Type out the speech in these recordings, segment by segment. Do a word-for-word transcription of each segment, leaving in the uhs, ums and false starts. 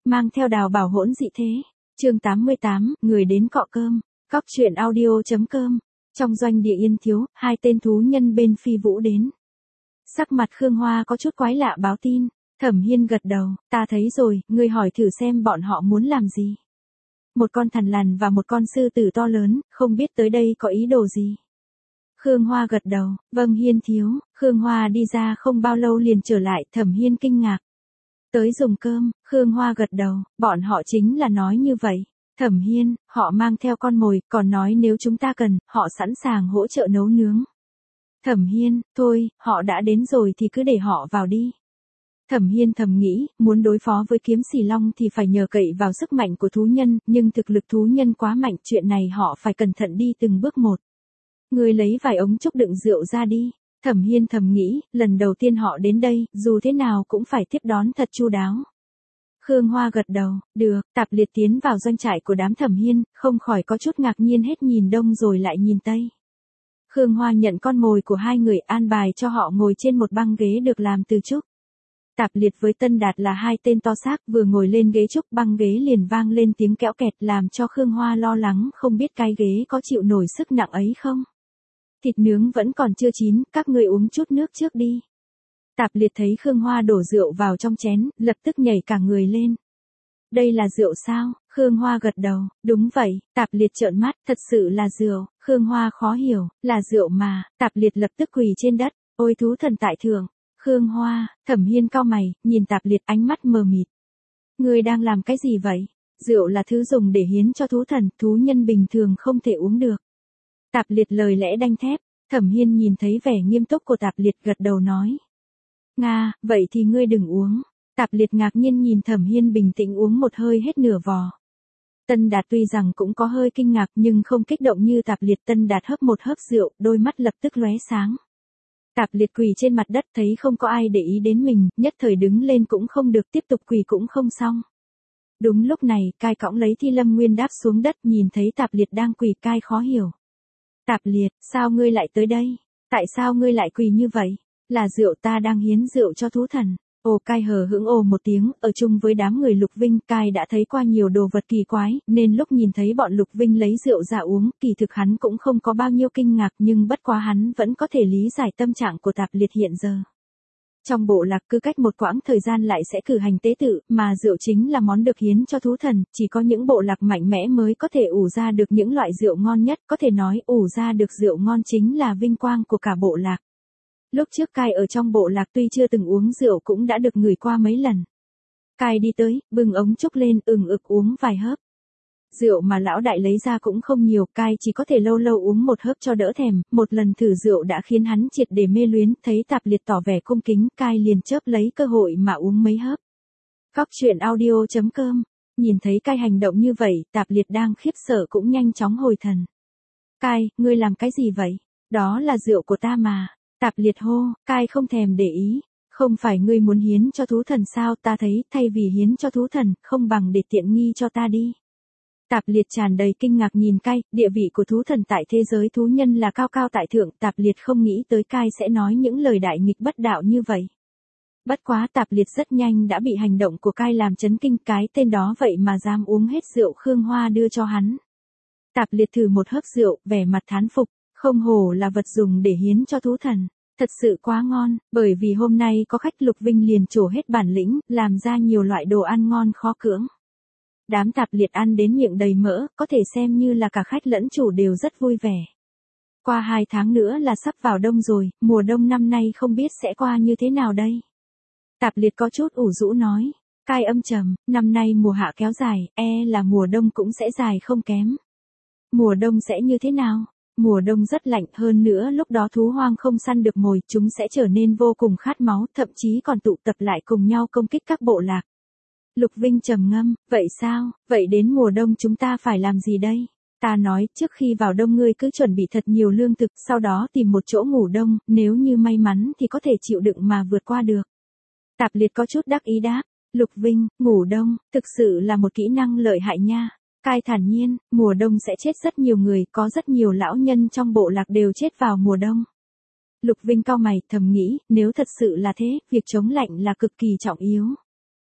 mang theo Đào Bảo hỗn dị thế. Chương tám mươi tám, người đến cọ cơm. Cóc truyện audio chấm com. Trong doanh địa Yên Thiếu, hai tên thú nhân bên Phi Vũ đến. Sắc mặt Khương Hoa có chút quái lạ báo tin. Thẩm Hiên gật đầu, ta thấy rồi, ngươi hỏi thử xem bọn họ muốn làm gì. Một con thằn lằn và một con sư tử to lớn, không biết tới đây có ý đồ gì. Khương Hoa gật đầu, vâng Hiên Thiếu. Khương Hoa đi ra không bao lâu liền trở lại, Thẩm Hiên kinh ngạc. Tới dùng cơm, Khương Hoa gật đầu, bọn họ chính là nói như vậy. Thẩm Hiên, họ mang theo con mồi, còn nói nếu chúng ta cần, họ sẵn sàng hỗ trợ nấu nướng. Thẩm Hiên, thôi, họ đã đến rồi thì cứ để họ vào đi. Thẩm Hiên thầm nghĩ, muốn đối phó với kiếm xì long thì phải nhờ cậy vào sức mạnh của thú nhân, nhưng thực lực thú nhân quá mạnh, chuyện này họ phải cẩn thận đi từng bước một. Người lấy vài ống trúc đựng rượu ra đi. Thẩm Hiên thầm nghĩ, lần đầu tiên họ đến đây, dù thế nào cũng phải tiếp đón thật chu đáo. Khương Hoa gật đầu, được, Tạp Liệt tiến vào doanh trại của đám Thẩm Hiên, không khỏi có chút ngạc nhiên hết nhìn đông rồi lại nhìn tây. Khương Hoa nhận con mồi của hai người an bài cho họ ngồi trên một băng ghế được làm từ trúc. Tạp Liệt với Tân Đạt là hai tên to xác vừa ngồi lên ghế trúc băng ghế liền vang lên tiếng kéo kẹt làm cho Khương Hoa lo lắng không biết cái ghế có chịu nổi sức nặng ấy không. Thịt nướng vẫn còn chưa chín, các ngươi uống chút nước trước đi. Tạp Liệt thấy Khương Hoa đổ rượu vào trong chén, lập tức nhảy cả người lên. Đây là rượu sao? Khương Hoa gật đầu, đúng vậy. Tạp Liệt trợn mắt, thật sự là rượu. Khương Hoa khó hiểu, là rượu mà. Tạp Liệt lập tức quỳ trên đất, ôi thú thần tại thượng. Khương Hoa, Thẩm Hiên cau mày, nhìn Tạp Liệt ánh mắt mờ mịt. Ngươi đang làm cái gì vậy? Rượu là thứ dùng để hiến cho thú thần, thú nhân bình thường không thể uống được. Tạp Liệt lời lẽ đanh thép. Thẩm Hiên nhìn thấy vẻ nghiêm túc của Tạp Liệt gật đầu nói. Nga, vậy thì ngươi đừng uống. Tạp Liệt ngạc nhiên nhìn Thẩm Hiên bình tĩnh uống một hơi hết nửa vò. Tân Đạt tuy rằng cũng có hơi kinh ngạc nhưng không kích động như Tạp Liệt. Tân Đạt hớp một hớp rượu, đôi mắt lập tức lóe sáng. Tạp Liệt quỳ trên mặt đất thấy không có ai để ý đến mình, nhất thời đứng lên cũng không được, tiếp tục quỳ cũng không xong. Đúng lúc này, Cai cõng lấy Thi Lâm Nguyên đáp xuống đất, nhìn thấy Tạp Liệt đang quỳ, Cai khó hiểu. Tạp Liệt, sao ngươi lại tới đây? Tại sao ngươi lại quỳ như vậy? Là rượu, ta đang hiến rượu cho thú thần. Ồ, Cai hờ hững ồ một tiếng, ở chung với đám người Lục Vinh, Cai đã thấy qua nhiều đồ vật kỳ quái, nên lúc nhìn thấy bọn Lục Vinh lấy rượu ra uống, kỳ thực hắn cũng không có bao nhiêu kinh ngạc, nhưng bất quá hắn vẫn có thể lý giải tâm trạng của Tạp Liệt hiện giờ. Trong bộ lạc cứ cách một quãng thời gian lại sẽ cử hành tế tự, mà rượu chính là món được hiến cho thú thần, chỉ có những bộ lạc mạnh mẽ mới có thể ủ ra được những loại rượu ngon nhất, có thể nói ủ ra được rượu ngon chính là vinh quang của cả bộ lạc. Lúc trước Cai ở trong bộ lạc tuy chưa từng uống rượu cũng đã được ngửi qua mấy lần. Cai đi tới, bưng ống trúc lên, ừng ực uống vài hớp. Rượu mà lão đại lấy ra cũng không nhiều, Cai chỉ có thể lâu lâu uống một hớp cho đỡ thèm, một lần thử rượu đã khiến hắn triệt để mê luyến, thấy Tạp Liệt tỏ vẻ cung kính, Cai liền chớp lấy cơ hội mà uống mấy hớp. Cóc truyện audio chấm com, nhìn thấy Cai hành động như vậy, Tạp Liệt đang khiếp sợ cũng nhanh chóng hồi thần. Cai, ngươi làm cái gì vậy? Đó là rượu của ta mà. Tạp Liệt hô, Cai không thèm để ý. Không phải ngươi muốn hiến cho thú thần sao, ta thấy thay vì hiến cho thú thần, không bằng để tiện nghi cho ta đi. Tạp Liệt tràn đầy kinh ngạc nhìn Cai, địa vị của thú thần tại thế giới thú nhân là cao cao tại thượng, Tạp Liệt không nghĩ tới Cai sẽ nói những lời đại nghịch bất đạo như vậy. Bất quá Tạp Liệt rất nhanh đã bị hành động của Cai làm chấn kinh, cái tên đó vậy mà dám uống hết rượu Khương Hoa đưa cho hắn. Tạp Liệt thử một hớp rượu, vẻ mặt thán phục, không hổ là vật dùng để hiến cho thú thần, thật sự quá ngon, bởi vì hôm nay có khách Lục Vinh liền trổ hết bản lĩnh, làm ra nhiều loại đồ ăn ngon khó cưỡng. Đám Tạp Liệt ăn đến miệng đầy mỡ, có thể xem như là cả khách lẫn chủ đều rất vui vẻ. Qua hai tháng nữa là sắp vào đông rồi, mùa đông năm nay không biết sẽ qua như thế nào đây. Tạp Liệt có chút ủ rũ nói, Cai âm trầm, năm nay mùa hạ kéo dài, e là mùa đông cũng sẽ dài không kém. Mùa đông sẽ như thế nào? Mùa đông rất lạnh, hơn nữa lúc đó thú hoang không săn được mồi, chúng sẽ trở nên vô cùng khát máu, thậm chí còn tụ tập lại cùng nhau công kích các bộ lạc. Lục Vinh trầm ngâm, vậy sao, vậy đến mùa đông chúng ta phải làm gì đây? Ta nói, trước khi vào đông ngươi cứ chuẩn bị thật nhiều lương thực, sau đó tìm một chỗ ngủ đông, nếu như may mắn thì có thể chịu đựng mà vượt qua được. Tạp Liệt có chút đắc ý đáp, Lục Vinh, ngủ đông, thực sự là một kỹ năng lợi hại nha. Cai thản nhiên, mùa đông sẽ chết rất nhiều người, có rất nhiều lão nhân trong bộ lạc đều chết vào mùa đông. Lục Vinh cau mày, thầm nghĩ, nếu thật sự là thế, việc chống lạnh là cực kỳ trọng yếu.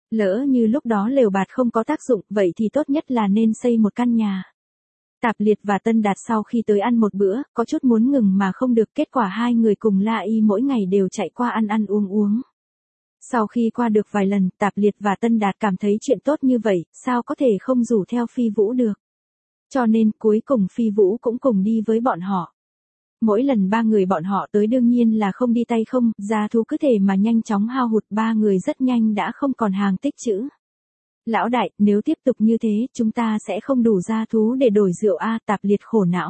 Lỡ như lúc đó lều bạt không có tác dụng, vậy thì tốt nhất là nên xây một căn nhà. Tạp Liệt và Tân Đạt sau khi tới ăn một bữa, có chút muốn ngừng mà không được, kết quả hai người cùng La Y mỗi ngày đều chạy qua ăn ăn uống uống. Sau khi qua được vài lần, Tạp Liệt và Tân Đạt cảm thấy chuyện tốt như vậy, sao có thể không rủ theo Phi Vũ được. Cho nên cuối cùng Phi Vũ cũng cùng đi với bọn họ. Mỗi lần ba người bọn họ tới đương nhiên là không đi tay không, gia thú cứ thể mà nhanh chóng hao hụt, ba người rất nhanh đã không còn hàng tích trữ. Lão đại, nếu tiếp tục như thế, chúng ta sẽ không đủ gia thú để đổi rượu a, Tạp Liệt khổ não.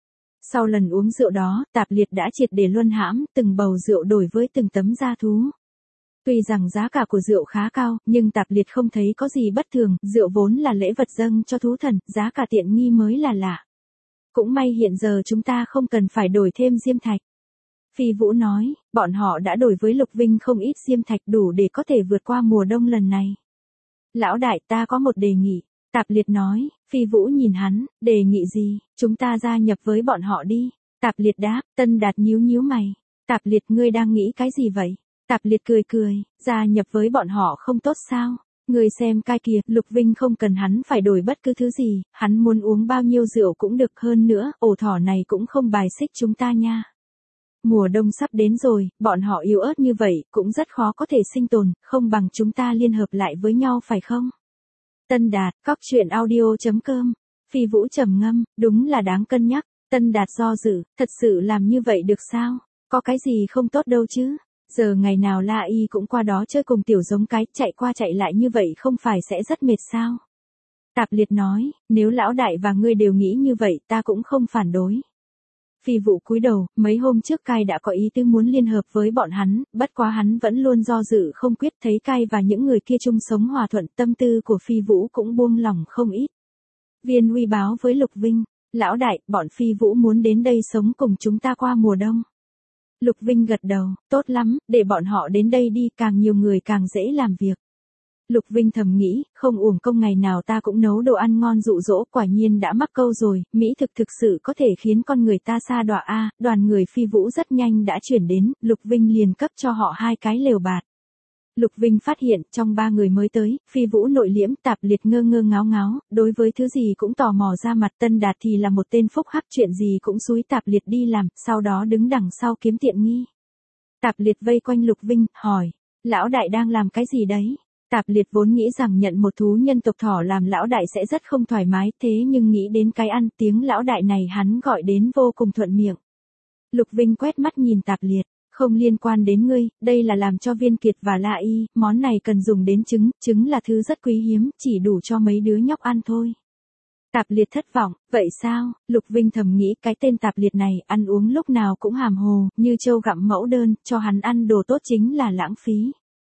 Sau lần uống rượu đó, Tạp Liệt đã triệt để luân hãm, từng bầu rượu đổi với từng tấm gia thú. Tuy rằng giá cả của rượu khá cao, nhưng Tạp Liệt không thấy có gì bất thường, rượu vốn là lễ vật dâng cho thú thần, giá cả tiện nghi mới là lạ. Cũng may hiện giờ chúng ta không cần phải đổi thêm diêm thạch. Phi Vũ nói, bọn họ đã đổi với Lục Vinh không ít diêm thạch đủ để có thể vượt qua mùa đông lần này. Lão đại, ta có một đề nghị. Tạp Liệt nói. Phi Vũ nhìn hắn, đề nghị gì? Chúng ta gia nhập với bọn họ đi. Tạp Liệt đáp. Tân Đạt nhíu nhíu mày. Tạp Liệt, ngươi đang nghĩ cái gì vậy? Tạp Liệt cười cười, gia nhập với bọn họ không tốt sao? Ngươi xem cái kìa, Lục Vinh không cần hắn phải đổi bất cứ thứ gì, hắn muốn uống bao nhiêu rượu cũng được, hơn nữa, ổ thỏ này cũng không bài xích chúng ta nha. Mùa đông sắp đến rồi, bọn họ yếu ớt như vậy, cũng rất khó có thể sinh tồn, không bằng chúng ta liên hợp lại với nhau phải không? Tân Đạt, cóc truyện audio chấm com. Phi Vũ trầm ngâm, đúng là đáng cân nhắc. Tân Đạt do dự, thật sự làm như vậy được sao? Có cái gì không tốt đâu chứ? Giờ ngày nào La Y cũng qua đó chơi cùng tiểu giống cái, chạy qua chạy lại như vậy không phải sẽ rất mệt sao? Tạp Liệt nói, nếu lão đại và ngươi đều nghĩ như vậy, ta cũng không phản đối. Phi Vũ cúi đầu, mấy hôm trước Cai đã có ý tư muốn liên hợp với bọn hắn, bất quá hắn vẫn luôn do dự không quyết, thấy Cai và những người kia chung sống hòa thuận, tâm tư của Phi Vũ cũng buông lỏng không ít. Viên Uy báo với Lục Vinh, lão đại, bọn Phi Vũ muốn đến đây sống cùng chúng ta qua mùa đông. Lục Vinh gật đầu, tốt lắm, để bọn họ đến đây đi, càng nhiều người càng dễ làm việc. Lục Vinh thầm nghĩ, không uổng công ngày nào ta cũng nấu đồ ăn ngon dụ dỗ, quả nhiên đã mắc câu rồi, mỹ thực thực sự có thể khiến con người ta sa đọa a. Đoàn người Phi Vũ rất nhanh đã chuyển đến, Lục Vinh liền cấp cho họ hai cái lều bạt. Lục Vinh phát hiện, trong ba người mới tới, Phi Vũ nội liễm, Tạp Liệt ngơ ngơ ngáo ngáo, đối với thứ gì cũng tò mò ra mặt, Tân Đạt thì là một tên phúc hắc, chuyện gì cũng xúi Tạp Liệt đi làm, sau đó đứng đằng sau kiếm tiện nghi. Tạp Liệt vây quanh Lục Vinh, hỏi, lão đại đang làm cái gì đấy? Tạp Liệt vốn nghĩ rằng nhận một thú nhân tộc thỏ làm lão đại sẽ rất không thoải mái, thế nhưng nghĩ đến cái ăn tiếng lão đại này hắn gọi đến vô cùng thuận miệng. Lục Vinh quét mắt nhìn Tạp Liệt, không liên quan đến ngươi, đây là làm cho Viên Kiệt và La Y, món này cần dùng đến trứng, trứng là thứ rất quý hiếm, chỉ đủ cho mấy đứa nhóc ăn thôi. Tạp Liệt thất vọng, vậy sao? Lục Vinh thầm nghĩ cái tên Tạp Liệt này ăn uống lúc nào cũng hàm hồ, như trâu gặm mẫu đơn, cho hắn ăn đồ tốt chính là lãng phí.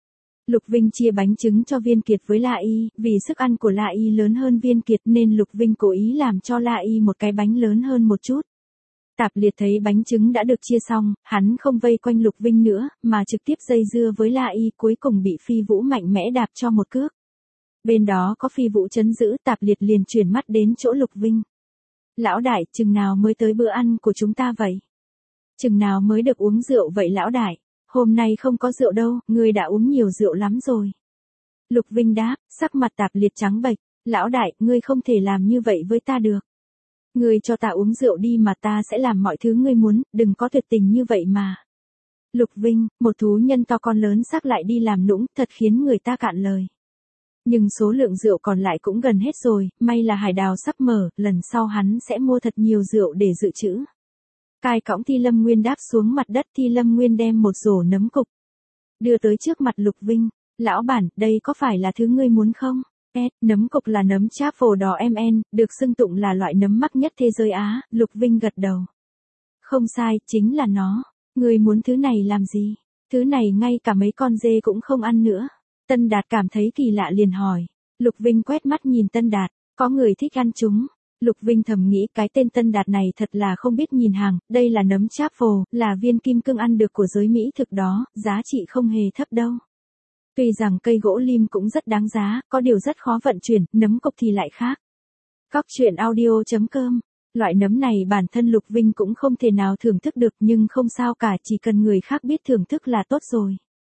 Lục Vinh chia bánh trứng cho Viên Kiệt với La Y, vì sức ăn của La Y lớn hơn Viên Kiệt nên Lục Vinh cố ý làm cho La Y một cái bánh lớn hơn một chút. Tạp Liệt thấy bánh trứng đã được chia xong, hắn không vây quanh Lục Vinh nữa, mà trực tiếp dây dưa với La Y, cuối cùng bị Phi Vũ mạnh mẽ đạp cho một cước. Bên đó có Phi Vũ trấn giữ, Tạp Liệt liền chuyển mắt đến chỗ Lục Vinh. Lão đại, chừng nào mới tới bữa ăn của chúng ta vậy? Chừng nào mới được uống rượu vậy lão đại? Hôm nay không có rượu đâu, ngươi đã uống nhiều rượu lắm rồi. Lục Vinh đáp, sắc mặt Tạp Liệt trắng bệch, lão đại, ngươi không thể làm như vậy với ta được. Ngươi cho ta uống rượu đi mà ta sẽ làm mọi thứ ngươi muốn, đừng có tuyệt tình như vậy mà. Lục Vinh, một thú nhân to con lớn xác lại đi làm nũng, thật khiến người ta cạn lời. Nhưng số lượng rượu còn lại cũng gần hết rồi, may là hải đào sắp mở, lần sau hắn sẽ mua thật nhiều rượu để dự trữ. Cai cõng Thi Lâm Nguyên đáp xuống mặt đất, Thi Lâm Nguyên đem một rổ nấm cục đưa tới trước mặt Lục Vinh. Lão bản, đây có phải là thứ ngươi muốn không? S, nấm cục là nấm cháp phổ đỏ em en, được xưng tụng là loại nấm mắc nhất thế giới Á. Lục Vinh gật đầu. Không sai, chính là nó. Ngươi muốn thứ này làm gì? Thứ này ngay cả mấy con dê cũng không ăn nữa. Tân Đạt cảm thấy kỳ lạ liền hỏi. Lục Vinh quét mắt nhìn Tân Đạt, có người thích ăn chúng. Lục Vinh thầm nghĩ cái tên Tân Đạt này thật là không biết nhìn hàng, đây là nấm cháp phồ, là viên kim cương ăn được của giới Mỹ thực đó, giá trị không hề thấp đâu. Tuy rằng cây gỗ lim cũng rất đáng giá, có điều rất khó vận chuyển, nấm cục thì lại khác. Cóc truyện audio chấm com. Loại nấm này bản thân Lục Vinh cũng không thể nào thưởng thức được nhưng không sao cả, chỉ cần người khác biết thưởng thức là tốt rồi.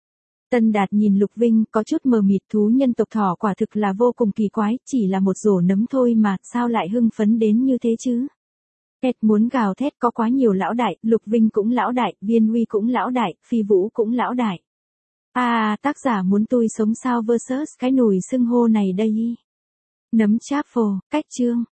Tân Đạt nhìn Lục Vinh có chút mờ mịt, thú nhân tộc thỏ quả thực là vô cùng kỳ quái, chỉ là một rổ nấm thôi mà, sao lại hưng phấn đến như thế chứ? Ed muốn gào thét, có quá nhiều lão đại, Lục Vinh cũng lão đại, Viên Huy cũng lão đại, Phi Vũ cũng lão đại. À, tác giả muốn tôi sống sao versus cái nồi xưng hô này đây. Nấm cháp phồ, cách chương.